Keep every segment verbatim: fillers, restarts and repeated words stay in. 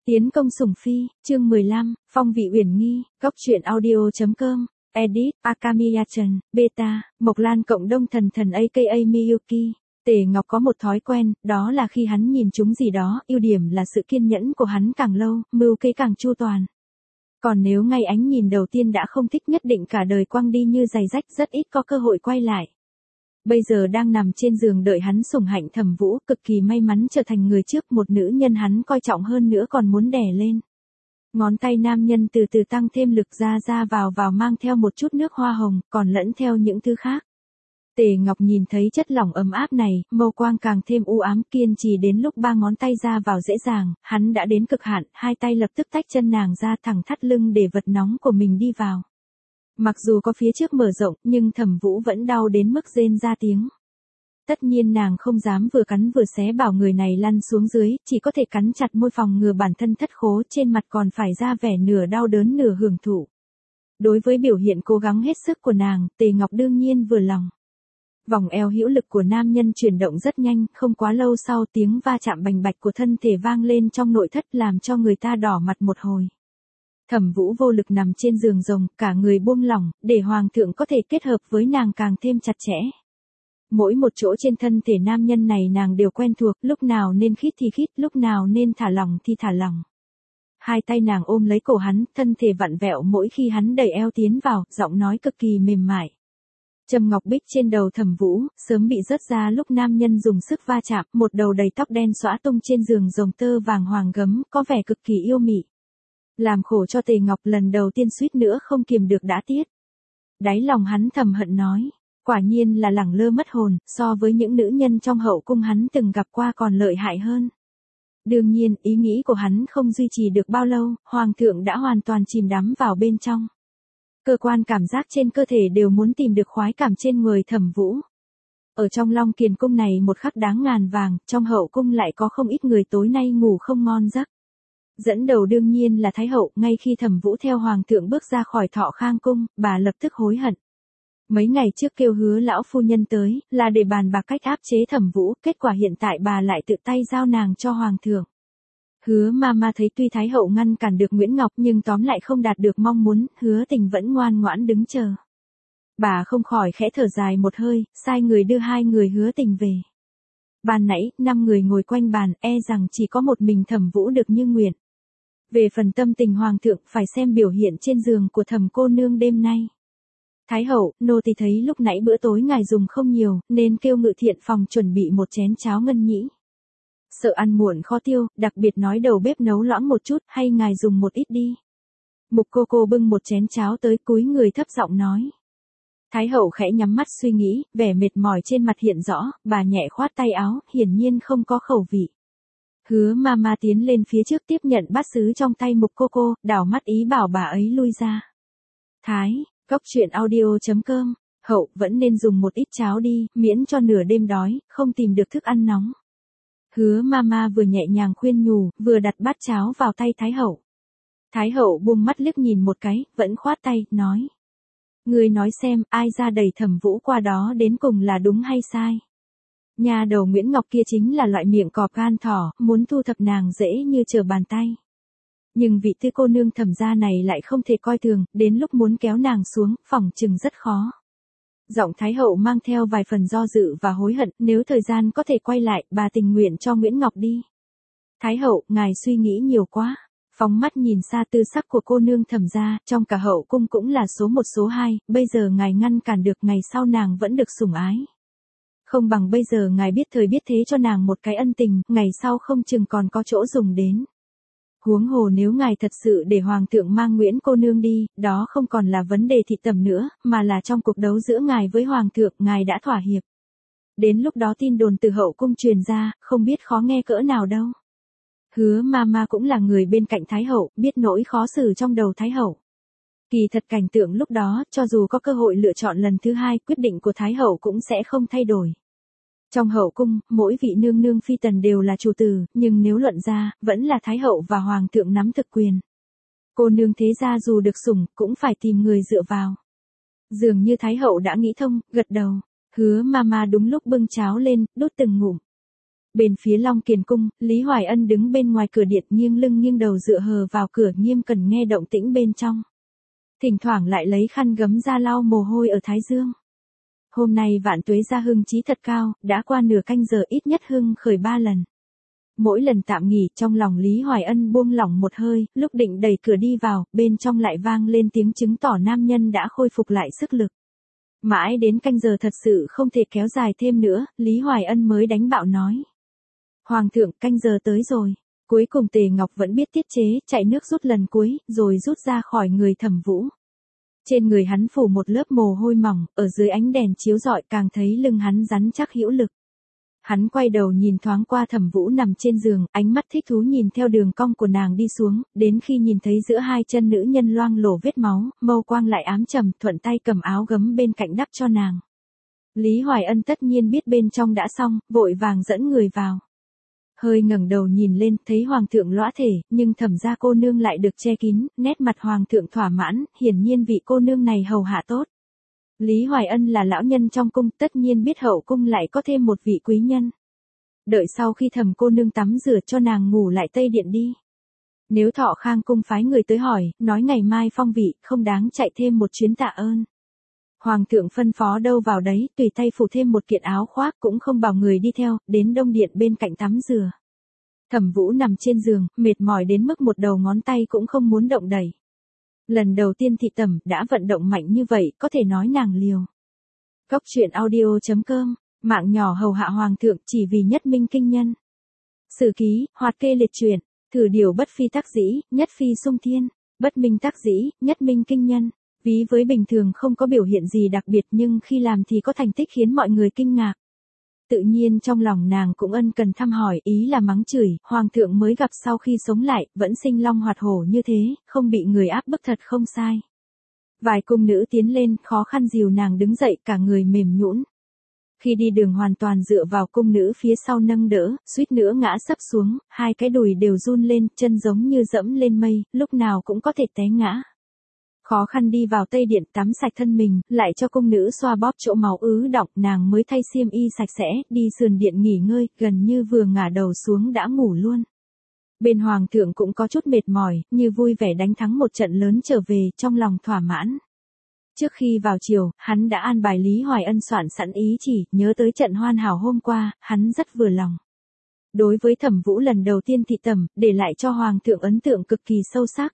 Tiến công sủng phi, chương mười lăm, phong vị uyển nghi, góc truyện audio.com, edit, Akamiya-chan, beta, Mộc Lan cộng đông thần thần a ca a Miyuki. Tề Ngọc có một thói quen, đó là khi hắn nhìn chúng gì đó, ưu điểm là sự kiên nhẫn của hắn càng lâu, mưu kế càng chu toàn. Còn nếu ngay ánh nhìn đầu tiên đã không thích nhất định cả đời quăng đi như giày rách, rất ít có cơ hội quay lại. Bây giờ đang nằm trên giường đợi hắn sủng hạnh Thẩm Vũ, cực kỳ may mắn trở thành người trước một nữ nhân hắn coi trọng hơn nữa còn muốn đè lên. Ngón tay nam nhân từ từ tăng thêm lực ra ra vào vào mang theo một chút nước hoa hồng, còn lẫn theo những thứ khác. Tề Ngọc nhìn thấy chất lỏng ấm áp này, mâu quang càng thêm u ám, kiên trì đến lúc ba ngón tay ra vào dễ dàng, hắn đã đến cực hạn, hai tay lập tức tách chân nàng ra thẳng thắt lưng để vật nóng của mình đi vào. Mặc dù có phía trước mở rộng, nhưng Thẩm Vũ vẫn đau đến mức rên ra tiếng. Tất nhiên nàng không dám vừa cắn vừa xé bảo người này lăn xuống dưới, chỉ có thể cắn chặt môi phòng ngừa bản thân thất khố, trên mặt còn phải ra vẻ nửa đau đớn nửa hưởng thụ. Đối với biểu hiện cố gắng hết sức của nàng, Tề Ngọc đương nhiên vừa lòng. Vòng eo hữu lực của nam nhân chuyển động rất nhanh, không quá lâu sau tiếng va chạm bành bạch của thân thể vang lên trong nội thất làm cho người ta đỏ mặt một hồi. Thẩm Vũ vô lực nằm trên giường rồng, cả người buông lỏng, để hoàng thượng có thể kết hợp với nàng càng thêm chặt chẽ. Mỗi một chỗ trên thân thể nam nhân này nàng đều quen thuộc, lúc nào nên khít thì khít, lúc nào nên thả lỏng thì thả lỏng. Hai tay nàng ôm lấy cổ hắn, thân thể vặn vẹo mỗi khi hắn đẩy eo tiến vào, giọng nói cực kỳ mềm mại. Trầm ngọc bích trên đầu Thẩm Vũ, sớm bị rớt ra lúc nam nhân dùng sức va chạm, một đầu đầy tóc đen xõa tung trên giường rồng tơ vàng hoàng gấm, có vẻ cực kỳ yêu mị. Làm khổ cho Tề Ngọc lần đầu tiên suýt nữa không kiềm được đã tiết. Đáy lòng hắn thầm hận nói, quả nhiên là lẳng lơ mất hồn, so với những nữ nhân trong hậu cung hắn từng gặp qua còn lợi hại hơn. Đương nhiên, ý nghĩ của hắn không duy trì được bao lâu, hoàng thượng đã hoàn toàn chìm đắm vào bên trong. Cơ quan cảm giác trên cơ thể đều muốn tìm được khoái cảm trên người Thẩm Vũ. Ở trong Long Kiền cung này một khắc đáng ngàn vàng, trong hậu cung lại có không ít người tối nay ngủ không ngon giấc. Dẫn đầu đương nhiên là Thái hậu, ngay khi Thẩm Vũ theo hoàng thượng bước ra khỏi Thọ Khang cung, bà lập tức hối hận. Mấy ngày trước kêu Hứa lão phu nhân tới, là để bàn bạc cách áp chế Thẩm Vũ, kết quả hiện tại bà lại tự tay giao nàng cho hoàng thượng. Hứa Mama thấy tuy Thái hậu ngăn cản được Nguyễn Ngọc nhưng tóm lại không đạt được mong muốn, Hứa Tình vẫn ngoan ngoãn đứng chờ. Bà không khỏi khẽ thở dài một hơi, sai người đưa hai người Hứa Tình về. Ban nãy, năm người ngồi quanh bàn, e rằng chỉ có một mình Thẩm Vũ được như nguyện. Về phần tâm tình hoàng thượng, phải xem biểu hiện trên giường của Thẩm cô nương đêm nay. Thái hậu, nô tỳ thấy lúc nãy bữa tối ngài dùng không nhiều, nên kêu ngự thiện phòng chuẩn bị một chén cháo ngân nhĩ. Sợ ăn muộn khó tiêu, đặc biệt nói đầu bếp nấu loãng một chút, hay ngài dùng một ít đi. Mục cô cô bưng một chén cháo tới, cúi người thấp giọng nói. Thái hậu khẽ nhắm mắt suy nghĩ, vẻ mệt mỏi trên mặt hiện rõ, bà nhẹ khoát tay áo, hiển nhiên không có khẩu vị. Hứa Mama tiến lên phía trước tiếp nhận bát sứ trong tay mục cô cô, đảo mắt ý bảo bà ấy lui ra. Thái, góc truyện audio.com, hậu vẫn nên dùng một ít cháo đi, miễn cho nửa đêm đói, không tìm được thức ăn nóng. Hứa Mama vừa nhẹ nhàng khuyên nhủ, vừa đặt bát cháo vào tay Thái hậu. Thái hậu buông mắt liếc nhìn một cái, vẫn khoát tay, nói. Ngươi nói xem, ai ra đẩy Thẩm Vũ qua đó đến cùng là đúng hay sai? Nhà đầu Nguyễn Ngọc kia chính là loại miệng cọp gan thỏ, muốn thu thập nàng dễ như trở bàn tay. Nhưng vị tư cô nương Thẩm gia này lại không thể coi thường, đến lúc muốn kéo nàng xuống, phỏng chừng rất khó. Giọng Thái hậu mang theo vài phần do dự và hối hận, nếu thời gian có thể quay lại, bà tình nguyện cho Nguyễn Ngọc đi. Thái hậu, ngài suy nghĩ nhiều quá. Phóng mắt nhìn xa tư sắc của cô nương Thẩm gia, trong cả hậu cung cũng là số một số hai, bây giờ ngài ngăn cản được, ngày sau nàng vẫn được sủng ái. Không bằng bây giờ ngài biết thời biết thế cho nàng một cái ân tình, ngày sau không chừng còn có chỗ dùng đến. Huống hồ nếu ngài thật sự để hoàng thượng mang Nguyễn cô nương đi, đó không còn là vấn đề thị tầm nữa, mà là trong cuộc đấu giữa ngài với hoàng thượng, ngài đã thỏa hiệp. Đến lúc đó tin đồn từ hậu cung truyền ra, không biết khó nghe cỡ nào đâu. Hứa Mama cũng là người bên cạnh Thái hậu, biết nỗi khó xử trong đầu Thái hậu. Kỳ thật cảnh tượng lúc đó, cho dù có cơ hội lựa chọn lần thứ hai, quyết định của Thái hậu cũng sẽ không thay đổi. Trong hậu cung, mỗi vị nương nương phi tần đều là chủ tử, nhưng nếu luận ra, vẫn là Thái hậu và hoàng thượng nắm thực quyền. Cô nương thế gia dù được sủng, cũng phải tìm người dựa vào. Dường như Thái hậu đã nghĩ thông, gật đầu. Hứa Mama đúng lúc bưng cháo lên, đút từng ngụm. Bên phía Long Kiền Cung, Lý Hoài Ân đứng bên ngoài cửa điện nghiêng lưng nghiêng đầu dựa hờ vào cửa nghiêm cần nghe động tĩnh bên trong. Thỉnh thoảng lại lấy khăn gấm ra lau mồ hôi ở thái dương. Hôm nay Vạn Tuế gia hưng trí thật cao, đã qua nửa canh giờ ít nhất hưng khởi ba lần. Mỗi lần tạm nghỉ, trong lòng Lý Hoài Ân buông lỏng một hơi, lúc định đẩy cửa đi vào, bên trong lại vang lên tiếng chứng tỏ nam nhân đã khôi phục lại sức lực. Mãi đến canh giờ thật sự không thể kéo dài thêm nữa, Lý Hoài Ân mới đánh bạo nói. Hoàng thượng, canh giờ tới rồi. Cuối cùng Tề Ngọc vẫn biết tiết chế, chạy nước rút lần cuối, rồi rút ra khỏi người Thẩm Vũ. Trên người hắn phủ một lớp mồ hôi mỏng, ở dưới ánh đèn chiếu rọi càng thấy lưng hắn rắn chắc hữu lực. Hắn quay đầu nhìn thoáng qua Thẩm Vũ nằm trên giường, ánh mắt thích thú nhìn theo đường cong của nàng đi xuống, đến khi nhìn thấy giữa hai chân nữ nhân loang lổ vết máu, mâu quang lại ám trầm, thuận tay cầm áo gấm bên cạnh đắp cho nàng. Lý Hoài Ân tất nhiên biết bên trong đã xong, vội vàng dẫn người vào. Hơi ngẩng đầu nhìn lên, thấy hoàng thượng lõa thể, nhưng Thẩm gia cô nương lại được che kín, nét mặt hoàng thượng thỏa mãn, hiển nhiên vị cô nương này hầu hạ tốt. Lý Hoài Ân là lão nhân trong cung, tất nhiên biết hậu cung lại có thêm một vị quý nhân. Đợi sau khi Thẩm cô nương tắm rửa cho nàng ngủ lại tây điện đi. Nếu Thọ Khang cung phái người tới hỏi, nói ngày mai phong vị, không đáng chạy thêm một chuyến tạ ơn. Hoàng thượng phân phó đâu vào đấy, tùy tay phủ thêm một kiện áo khoác cũng không bảo người đi theo, đến đông điện bên cạnh tắm rửa. Thẩm Vũ nằm trên giường, mệt mỏi đến mức một đầu ngón tay cũng không muốn động đẩy. Lần đầu tiên thị tẩm đã vận động mạnh như vậy, có thể nói nàng liều. Góc truyện audio chấm com, mạng nhỏ hầu hạ hoàng thượng chỉ vì nhất minh kinh nhân. Sử ký, hoạt kê liệt truyện, thử điều bất phi tác dĩ, nhất phi sung thiên, bất minh tác dĩ, nhất minh kinh nhân. Ví với bình thường không có biểu hiện gì đặc biệt nhưng khi làm thì có thành tích khiến mọi người kinh ngạc. Tự nhiên trong lòng nàng cũng ân cần thăm hỏi, ý là mắng chửi, hoàng thượng mới gặp sau khi sống lại, vẫn sinh long hoạt hổ như thế, không bị người áp bức thật không sai. Vài cung nữ tiến lên, khó khăn dìu nàng đứng dậy, cả người mềm nhũn. Khi đi đường hoàn toàn dựa vào cung nữ phía sau nâng đỡ, suýt nữa ngã sấp xuống, hai cái đùi đều run lên, chân giống như dẫm lên mây, lúc nào cũng có thể té ngã. Khó khăn đi vào tây điện tắm sạch thân mình, lại cho cung nữ xoa bóp chỗ máu ứ đọng, nàng mới thay xiêm y sạch sẽ, đi sườn điện nghỉ ngơi, gần như vừa ngả đầu xuống đã ngủ luôn. Bên hoàng thượng cũng có chút mệt mỏi, như vui vẻ đánh thắng một trận lớn trở về, trong lòng thỏa mãn. Trước khi vào chiều, hắn đã an bài Lý Hoài Ân soạn sẵn ý chỉ, nhớ tới trận hoàn hảo hôm qua, hắn rất vừa lòng. Đối với Thẩm Vũ lần đầu tiên thị tẩm, để lại cho hoàng thượng ấn tượng cực kỳ sâu sắc.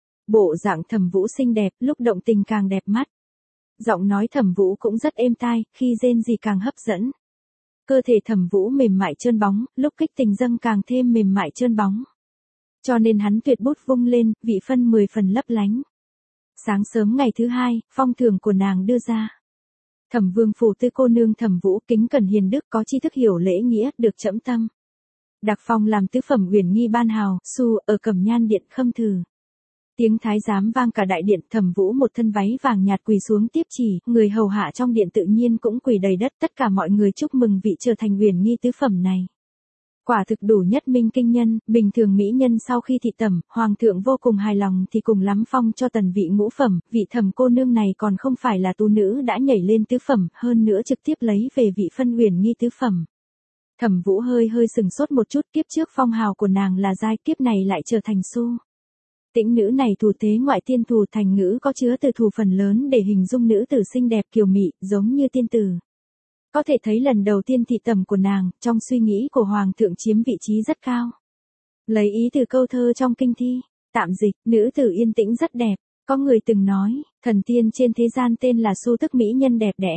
Bộ dạng Thẩm Vũ xinh đẹp, lúc động tình càng đẹp mắt. Giọng nói Thẩm Vũ cũng rất êm tai, khi rên gì càng hấp dẫn. Cơ thể Thẩm Vũ mềm mại trơn bóng, lúc kích tình dâng càng thêm mềm mại trơn bóng. Cho nên hắn tuyệt bút vung lên, vị phân mười phần lấp lánh. Sáng sớm ngày thứ hai, phong thưởng của nàng đưa ra. Thẩm Vương phủ tư cô nương Thẩm Vũ kính cẩn hiền đức, có tri thức hiểu lễ nghĩa, được trẫm tâm. Đặc phong làm tứ phẩm uyển nghi ban hào, su ở Cẩm Nhan điện khâm thử. Tiếng thái giám vang cả đại điện, Thẩm Vũ một thân váy vàng nhạt quỳ xuống tiếp chỉ, người hầu hạ trong điện tự nhiên cũng quỳ đầy đất, tất cả mọi người chúc mừng vị trở thành uyển nghi tứ phẩm này. Quả thực đủ nhất minh kinh nhân, bình thường mỹ nhân sau khi thị tẩm, hoàng thượng vô cùng hài lòng thì cùng lắm phong cho tần vị ngũ phẩm, vị Thẩm cô nương này còn không phải là tú nữ đã nhảy lên tứ phẩm, hơn nữa trực tiếp lấy về vị phân uyển nghi tứ phẩm. Thẩm Vũ hơi hơi sừng sốt một chút, kiếp trước phong hào của nàng là giai, kiếp này lại trở thành su. Tĩnh nữ này thủ thế ngoại tiên thủ thành ngữ có chứa từ thủ phần lớn để hình dung nữ tử xinh đẹp kiều mị, giống như tiên tử. Có thể thấy lần đầu tiên thị tẩm của nàng, trong suy nghĩ của hoàng thượng chiếm vị trí rất cao. Lấy ý từ câu thơ trong kinh thi, tạm dịch, nữ tử yên tĩnh rất đẹp, có người từng nói, thần tiên trên thế gian tên là su tức mỹ nhân đẹp đẽ.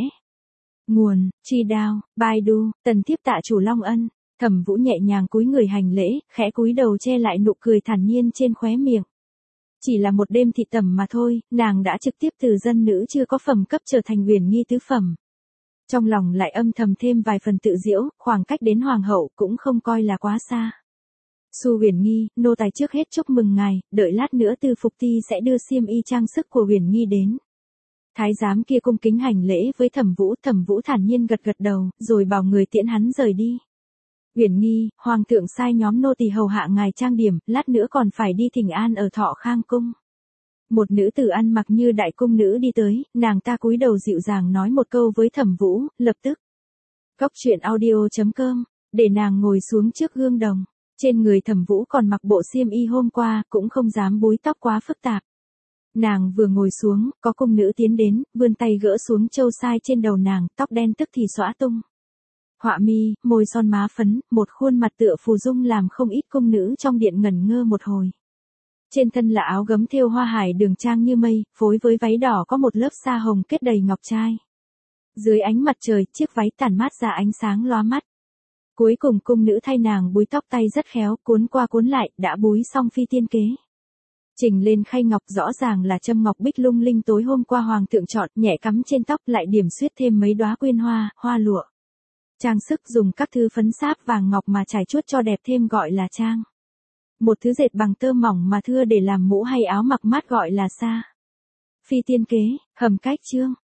Nguồn, Chi Đao, Baidu, Tần Thiếp tạ chủ Long Ân. Thẩm Vũ nhẹ nhàng cúi người hành lễ, khẽ cúi đầu che lại nụ cười thản nhiên trên khóe miệng. Chỉ là một đêm thị tẩm mà thôi, nàng đã trực tiếp từ dân nữ chưa có phẩm cấp trở thành uyển nghi tứ phẩm. Trong lòng lại âm thầm thêm vài phần tự giễu, khoảng cách đến hoàng hậu cũng không coi là quá xa. Su uyển nghi, nô tài trước hết chúc mừng ngài, đợi lát nữa Tư Phục Ti sẽ đưa xiêm y trang sức của uyển nghi đến. Thái giám kia cung kính hành lễ với Thẩm Vũ, Thẩm Vũ thản nhiên gật gật đầu, rồi bảo người tiễn hắn rời đi. Uyển nghi, hoàng thượng sai nhóm nô tỳ hầu hạ ngài trang điểm, lát nữa còn phải đi thỉnh an ở Thọ Khang cung. Một nữ tử ăn mặc như đại cung nữ đi tới, nàng ta cúi đầu dịu dàng nói một câu với Thẩm Vũ, lập tức. Góc truyện audio chấm com để nàng ngồi xuống trước gương đồng. Trên người Thẩm Vũ còn mặc bộ xiêm y hôm qua, cũng không dám búi tóc quá phức tạp. Nàng vừa ngồi xuống, có cung nữ tiến đến, vươn tay gỡ xuống châu sai trên đầu nàng, tóc đen tức thì xõa tung. Họa mi, môi son má phấn, một khuôn mặt tựa phù dung làm không ít cung nữ trong điện ngẩn ngơ một hồi. Trên thân là áo gấm thêu hoa hải đường trang như mây, phối với váy đỏ có một lớp sa hồng kết đầy ngọc trai. Dưới ánh mặt trời, chiếc váy tản mát ra ánh sáng lóa mắt. Cuối cùng cung nữ thay nàng búi tóc tay rất khéo, cuốn qua cuốn lại, đã búi xong phi tiên kế. Chỉnh lên khay ngọc rõ ràng là châm ngọc bích lung linh tối hôm qua hoàng thượng chọn, nhẹ cắm trên tóc lại điểm xuyết thêm mấy đóa quyên hoa, hoa lụa. Trang sức dùng các thứ phấn sáp vàng ngọc mà trải chuốt cho đẹp thêm gọi là trang. Một thứ dệt bằng tơ mỏng mà thưa để làm mũ hay áo mặc mát gọi là sa. Phi tiên kế, hầm cách chương.